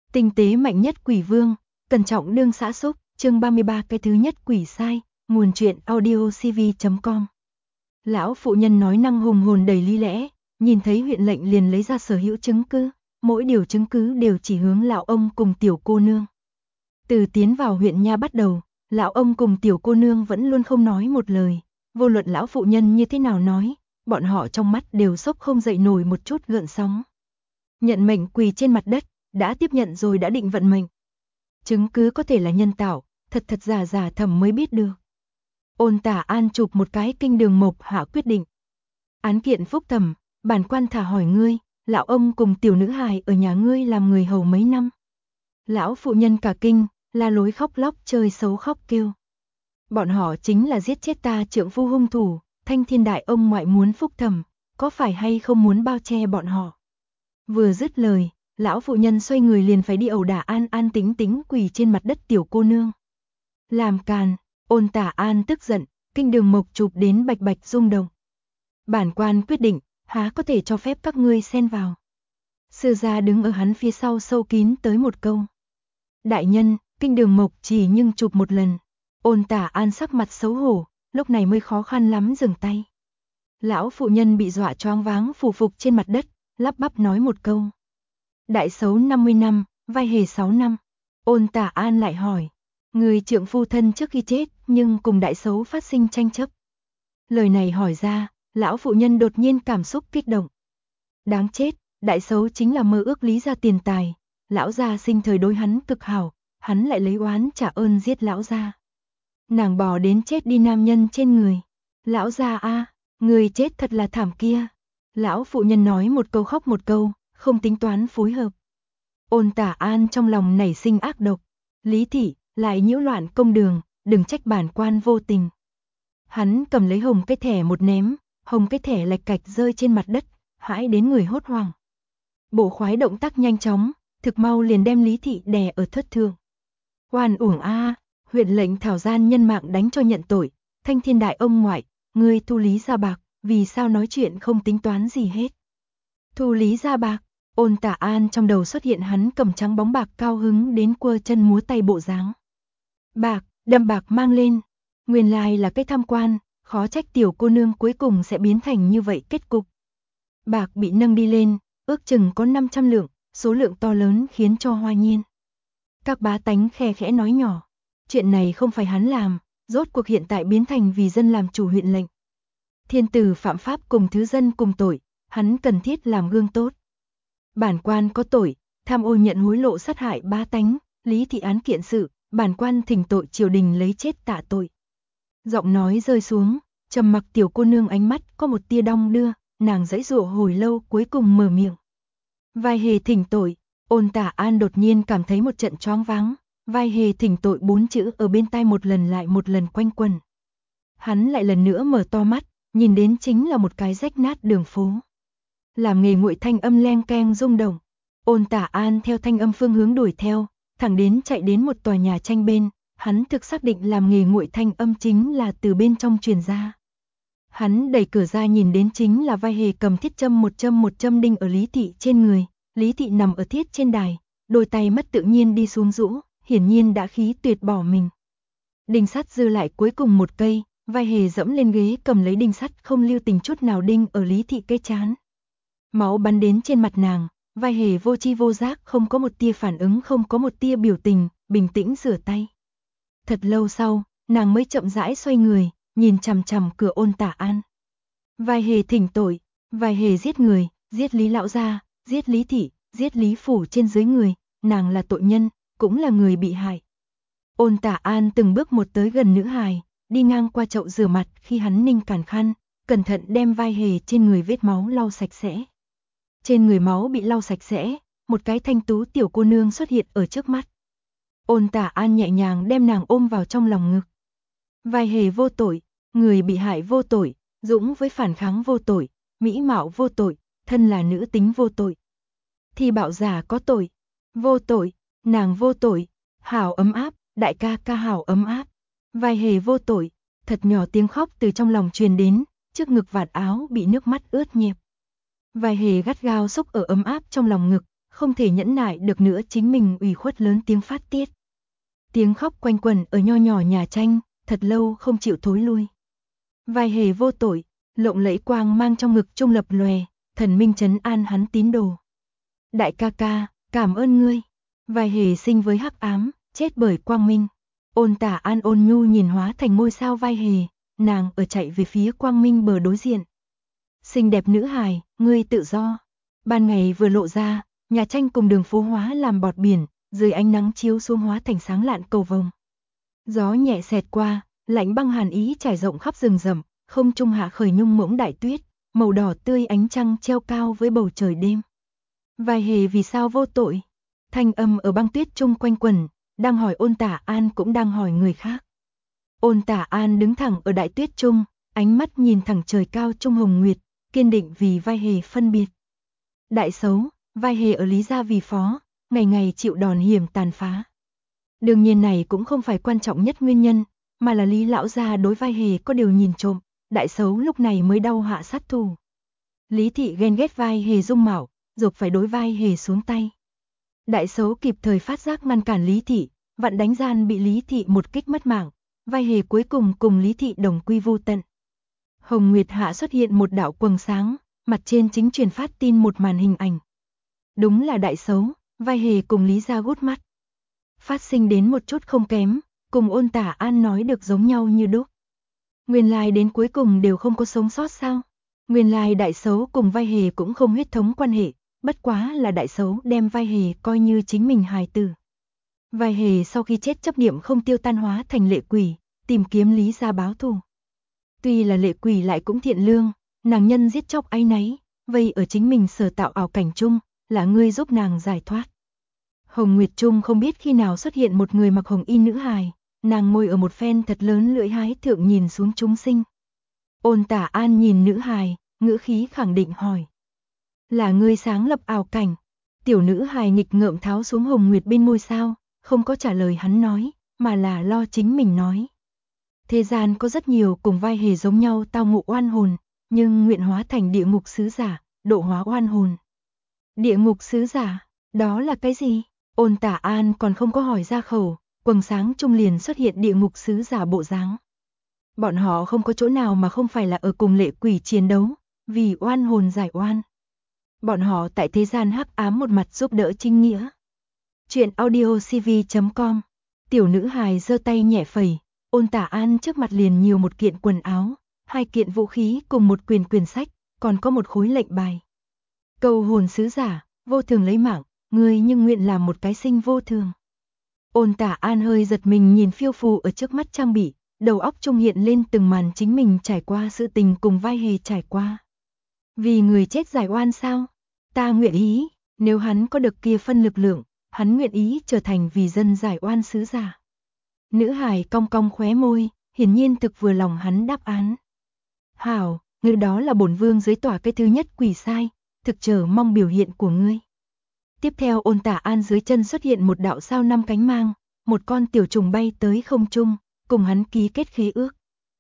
Tinh tế mạnh nhất quỷ vương, cẩn trọng đương xã xúc, chương 33 cái thứ nhất quỷ sai, nguồn truyện audiocv.com. Lão phụ nhân nói năng hùng hồn đầy lý lẽ, nhìn thấy huyện lệnh liền lấy ra sở hữu chứng cứ, mỗi điều chứng cứ đều chỉ hướng lão ông cùng tiểu cô nương. Từ tiến vào huyện nha bắt đầu, lão ông cùng tiểu cô nương vẫn luôn không nói một lời, vô luận lão phụ nhân như thế nào nói, bọn họ trong mắt đều sốc không dậy nổi một chút gợn sóng. Nhận mệnh quỳ trên mặt đất, đã tiếp nhận rồi đã định vận mệnh. Chứng cứ có thể là nhân tạo, thật giả thầm mới biết được. Ôn Tả An chụp một cái kinh đường mộc hạ quyết định. Án kiện phúc thẩm, bản quan thả hỏi ngươi, lão ông cùng tiểu nữ hài ở nhà ngươi làm người hầu mấy năm. Lão phụ nhân cả kinh, la lối khóc lóc chơi xấu khóc kêu. Bọn họ chính là giết chết ta trượng phu hung thủ, Thanh Thiên đại ông ngoại muốn phúc thẩm, có phải hay không muốn bao che bọn họ. Vừa dứt lời, lão phụ nhân xoay người liền phải đi ẩu đả an tính quỳ trên mặt đất tiểu cô nương. Làm càn, Ôn Tả An tức giận, kinh đường mộc chụp đến bạch bạch rung động. Bản quan quyết định, há có thể cho phép các ngươi xen vào. Sư gia đứng ở hắn phía sau sâu kín tới một câu. Đại nhân, kinh đường mộc chỉ nhưng chụp một lần. Ôn Tả An sắc mặt xấu hổ, lúc này mới khó khăn lắm dừng tay. Lão phụ nhân bị dọa choáng váng phủ phục trên mặt đất, lắp bắp nói một câu. Đại xấu 50 năm, vai hề 6 năm. Ôn Tả An lại hỏi. Người trượng phu thân trước khi chết nhưng cùng đại xấu phát sinh tranh chấp. Lời này hỏi ra, lão phụ nhân đột nhiên cảm xúc kích động. Đáng chết, đại xấu chính là mơ ước lý gia tiền tài. Lão gia sinh thời đối hắn cực hảo, hắn lại lấy oán trả ơn giết lão gia. Nàng bò đến chết đi nam nhân trên người. Lão gia a, người chết thật là thảm kia. Lão phụ nhân nói một câu khóc một câu, không tính toán phối hợp. Ôn Tả An trong lòng nảy sinh ác độc. Lý thị, lại nhiễu loạn công đường, đừng trách bản quan vô tình. Hắn cầm lấy hồng cái thẻ một ném, hồng cái thẻ lạch cạch rơi trên mặt đất, hãi đến người hốt hoảng. Bộ khoái động tác nhanh chóng, thực mau liền đem Lý thị đè ở thất thượng. Oan uổng a, huyện lệnh thảo gian nhân mạng đánh cho nhận tội, Thanh Thiên đại ông ngoại, ngươi thu Lý gia bạc, vì sao nói chuyện không tính toán gì hết. Thu Lý gia bạc, Ôn Tả An trong đầu xuất hiện hắn cầm trắng bóng bạc cao hứng đến quơ chân múa tay bộ dáng. Bạc, đâm bạc mang lên, nguyên lai là cái tham quan, khó trách tiểu cô nương cuối cùng sẽ biến thành như vậy kết cục. Bạc bị nâng đi lên, ước chừng có 500 lượng, số lượng to lớn khiến cho hoa nhiên. Các bá tánh khe khẽ nói nhỏ, chuyện này không phải hắn làm, rốt cuộc hiện tại biến thành vì dân làm chủ huyện lệnh. Thiên tử phạm pháp cùng thứ dân cùng tội, hắn cần thiết làm gương tốt. Bản quan có tội, tham ô nhận hối lộ sát hại bá tánh, Lý thị án kiện sự, bản quan thỉnh tội triều đình lấy chết tạ tội. Giọng nói rơi xuống, trầm mặc tiểu cô nương ánh mắt có một tia đong đưa, nàng giãy giụa hồi lâu cuối cùng mở miệng. Vai hề thỉnh tội, Ôn Tả An đột nhiên cảm thấy một trận choáng váng, vai hề thỉnh tội 4 chữ ở bên tai một lần lại một lần quanh quẩn. Hắn lại lần nữa mở to mắt, nhìn đến chính là một cái rách nát đường phố. Làm nghề nguội thanh âm leng keng rung động. Ôn Tả An theo thanh âm phương hướng đuổi theo, thẳng đến chạy đến một tòa nhà tranh bên, hắn thực xác định làm nghề nguội thanh âm chính là từ bên trong truyền ra. Hắn đẩy cửa ra nhìn đến chính là vai hề cầm thiết châm một châm đinh ở Lý thị trên người, Lý thị nằm ở thiết trên đài, đôi tay mất tự nhiên đi xuống rũ, hiển nhiên đã khí tuyệt bỏ mình. Đinh sắt dư lại cuối cùng một cây, vai hề dẫm lên ghế cầm lấy đinh sắt không lưu tình chút nào đinh ở Lý thị cái trán. Máu bắn đến trên mặt nàng. Vai hề vô chi vô giác không có một tia phản ứng không có một tia biểu tình, bình tĩnh rửa tay. Thật lâu sau, nàng mới chậm rãi xoay người, nhìn chằm chằm cửa Ôn Tả An. Vai hề thỉnh tội, vai hề giết người, giết Lý lão gia, giết Lý thị, giết Lý phủ trên dưới người, nàng là tội nhân, cũng là người bị hại. Ôn Tả An từng bước một tới gần nữ hài, đi ngang qua chậu rửa mặt khi hắn ninh cản khăn, cẩn thận đem vai hề trên người vết máu lau sạch sẽ. Trên người máu bị lau sạch sẽ, một cái thanh tú tiểu cô nương xuất hiện ở trước mắt. Ôn Tả An nhẹ nhàng đem nàng ôm vào trong lòng ngực. Vai hề vô tội, người bị hại vô tội, dũng với phản kháng vô tội, mỹ mạo vô tội, thân là nữ tính vô tội. Thì bạo giả có tội, vô tội, nàng vô tội, hảo ấm áp, đại ca ca hảo ấm áp. Vai hề vô tội, thật nhỏ tiếng khóc từ trong lòng truyền đến, trước ngực vạt áo bị nước mắt ướt nhẹp. Vai hề gắt gao xúc ở ấm áp trong lòng ngực, không thể nhẫn nại được nữa chính mình ủy khuất lớn tiếng phát tiết. Tiếng khóc quanh quẩn ở nho nhỏ nhà tranh, thật lâu không chịu thối lui. Vai Hề vô tội, lộng lẫy quang mang trong ngực trung lập lòe, thần minh trấn an hắn tín đồ. Đại ca ca, cảm ơn ngươi. Vai Hề sinh với hắc ám, chết bởi quang minh. Ôn Tả An ôn nhu nhìn hóa thành ngôi sao Vai Hề, nàng ở chạy về phía quang minh bờ đối diện. Xinh đẹp nữ hài, ngươi tự do. Ban ngày vừa lộ ra, nhà tranh cùng đường phố hóa làm bọt biển, dưới ánh nắng chiếu xuống hóa thành sáng lạn cầu vồng. Gió nhẹ xẹt qua, lạnh băng hàn ý trải rộng khắp rừng rậm, không trung hạ khởi nhung mỗng đại tuyết, màu đỏ tươi ánh trăng treo cao với bầu trời đêm. Vai Hề vì sao vô tội? Thanh âm ở băng tuyết chung quanh quẩn, đang hỏi Ôn Tả An cũng đang hỏi người khác. Ôn Tả An đứng thẳng ở đại tuyết chung, ánh mắt nhìn thẳng trời cao trung hồng nguyệt, kiên định vì Vai Hề phân biệt. Đại xấu, Vai Hề ở Lý gia vì phó, ngày ngày chịu đòn hiểm tàn phá. Đương nhiên này cũng không phải quan trọng nhất nguyên nhân, mà là Lý lão gia đối Vai Hề có điều nhìn trộm, đại xấu lúc này mới đau hạ sát thủ. Lý thị ghen ghét Vai Hề dung mạo, dục phải đối Vai Hề xuống tay. Đại xấu kịp thời phát giác ngăn cản Lý thị, vặn đánh gian bị Lý thị một kích mất mạng, Vai Hề cuối cùng cùng Lý thị đồng quy vu tận. Hồng Nguyệt hạ xuất hiện một đạo quầng sáng, mặt trên chính truyền phát tin một màn hình ảnh. Đúng là đại xấu, Vai Hề cùng Lý gia gút mắt. Phát sinh đến một chút không kém, cùng Ôn Tả An nói được giống nhau như đúc. Nguyên lai đến cuối cùng đều không có sống sót sao? Nguyên lai đại xấu cùng Vai Hề cũng không huyết thống quan hệ, bất quá là đại xấu đem Vai Hề coi như chính mình hài tử. Vai Hề sau khi chết chấp niệm không tiêu tan hóa thành lệ quỷ, tìm kiếm Lý gia báo thù. Tuy là lệ quỷ lại cũng thiện lương, nàng nhân giết chóc áy náy, vây ở chính mình sở tạo ảo cảnh chung, là ngươi giúp nàng giải thoát. Hồng Nguyệt Trung không biết khi nào xuất hiện một người mặc hồng y nữ hài, nàng ngồi ở một phen thật lớn lưỡi hái thượng nhìn xuống chúng sinh. Ôn Tả An nhìn nữ hài, ngữ khí khẳng định hỏi. Là ngươi sáng lập ảo cảnh? Tiểu nữ hài nghịch ngợm tháo xuống Hồng Nguyệt bên môi sao, không có trả lời hắn nói, mà là lo chính mình nói. Thế gian có rất nhiều cùng Vai Hề giống nhau tao ngộ oan hồn, nhưng nguyện hóa thành địa ngục sứ giả, độ hóa oan hồn. Địa ngục sứ giả, đó là cái gì? Ôn Tả An còn không có hỏi ra khẩu, quầng sáng trung liền xuất hiện địa ngục sứ giả bộ dáng. Bọn họ không có chỗ nào mà không phải là ở cùng lệ quỷ chiến đấu, vì oan hồn giải oan. Bọn họ tại thế gian hắc ám một mặt giúp đỡ chính nghĩa. Chuyện audiocv.com. Tiểu nữ hài giơ tay nhẹ phẩy, Ôn Tả An trước mặt liền nhiều một kiện quần áo, 2 kiện vũ khí cùng một quyển sách, còn có một khối lệnh bài. Cầu hồn sứ giả, vô thường lấy mạng, ngươi nhưng nguyện làm một cái sinh vô thường. Ôn Tả An hơi giật mình nhìn phiêu phù ở trước mắt trang bị, đầu óc trung hiện lên từng màn chính mình trải qua sự tình cùng Vai Hề trải qua. Vì người chết giải oan sao? Ta nguyện ý, nếu hắn có được kia phân lực lượng, hắn nguyện ý trở thành vì dân giải oan sứ giả. Nữ hài cong cong khóe môi, hiển nhiên thực vừa lòng hắn đáp án. Hảo, ngươi đó là bổn vương dưới tỏa cái thứ nhất quỷ sai, thực chờ mong biểu hiện của ngươi. Tiếp theo Ôn Tả An dưới chân xuất hiện một đạo sao 5 cánh mang, một con tiểu trùng bay tới không trung, cùng hắn ký kết khế ước.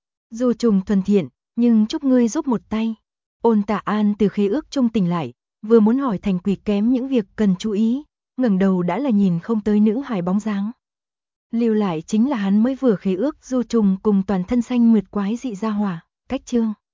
Dù trùng thuần thiện, nhưng chúc ngươi giúp một tay. Ôn Tả An từ khế ước trung tỉnh lại, vừa muốn hỏi thành quỷ kém những việc cần chú ý, ngẩng đầu đã là nhìn không tới nữ hài bóng dáng. Lưu lại chính là hắn mới vừa khế ước du trùng cùng toàn thân xanh mượt quái dị ra hỏa, cách chương.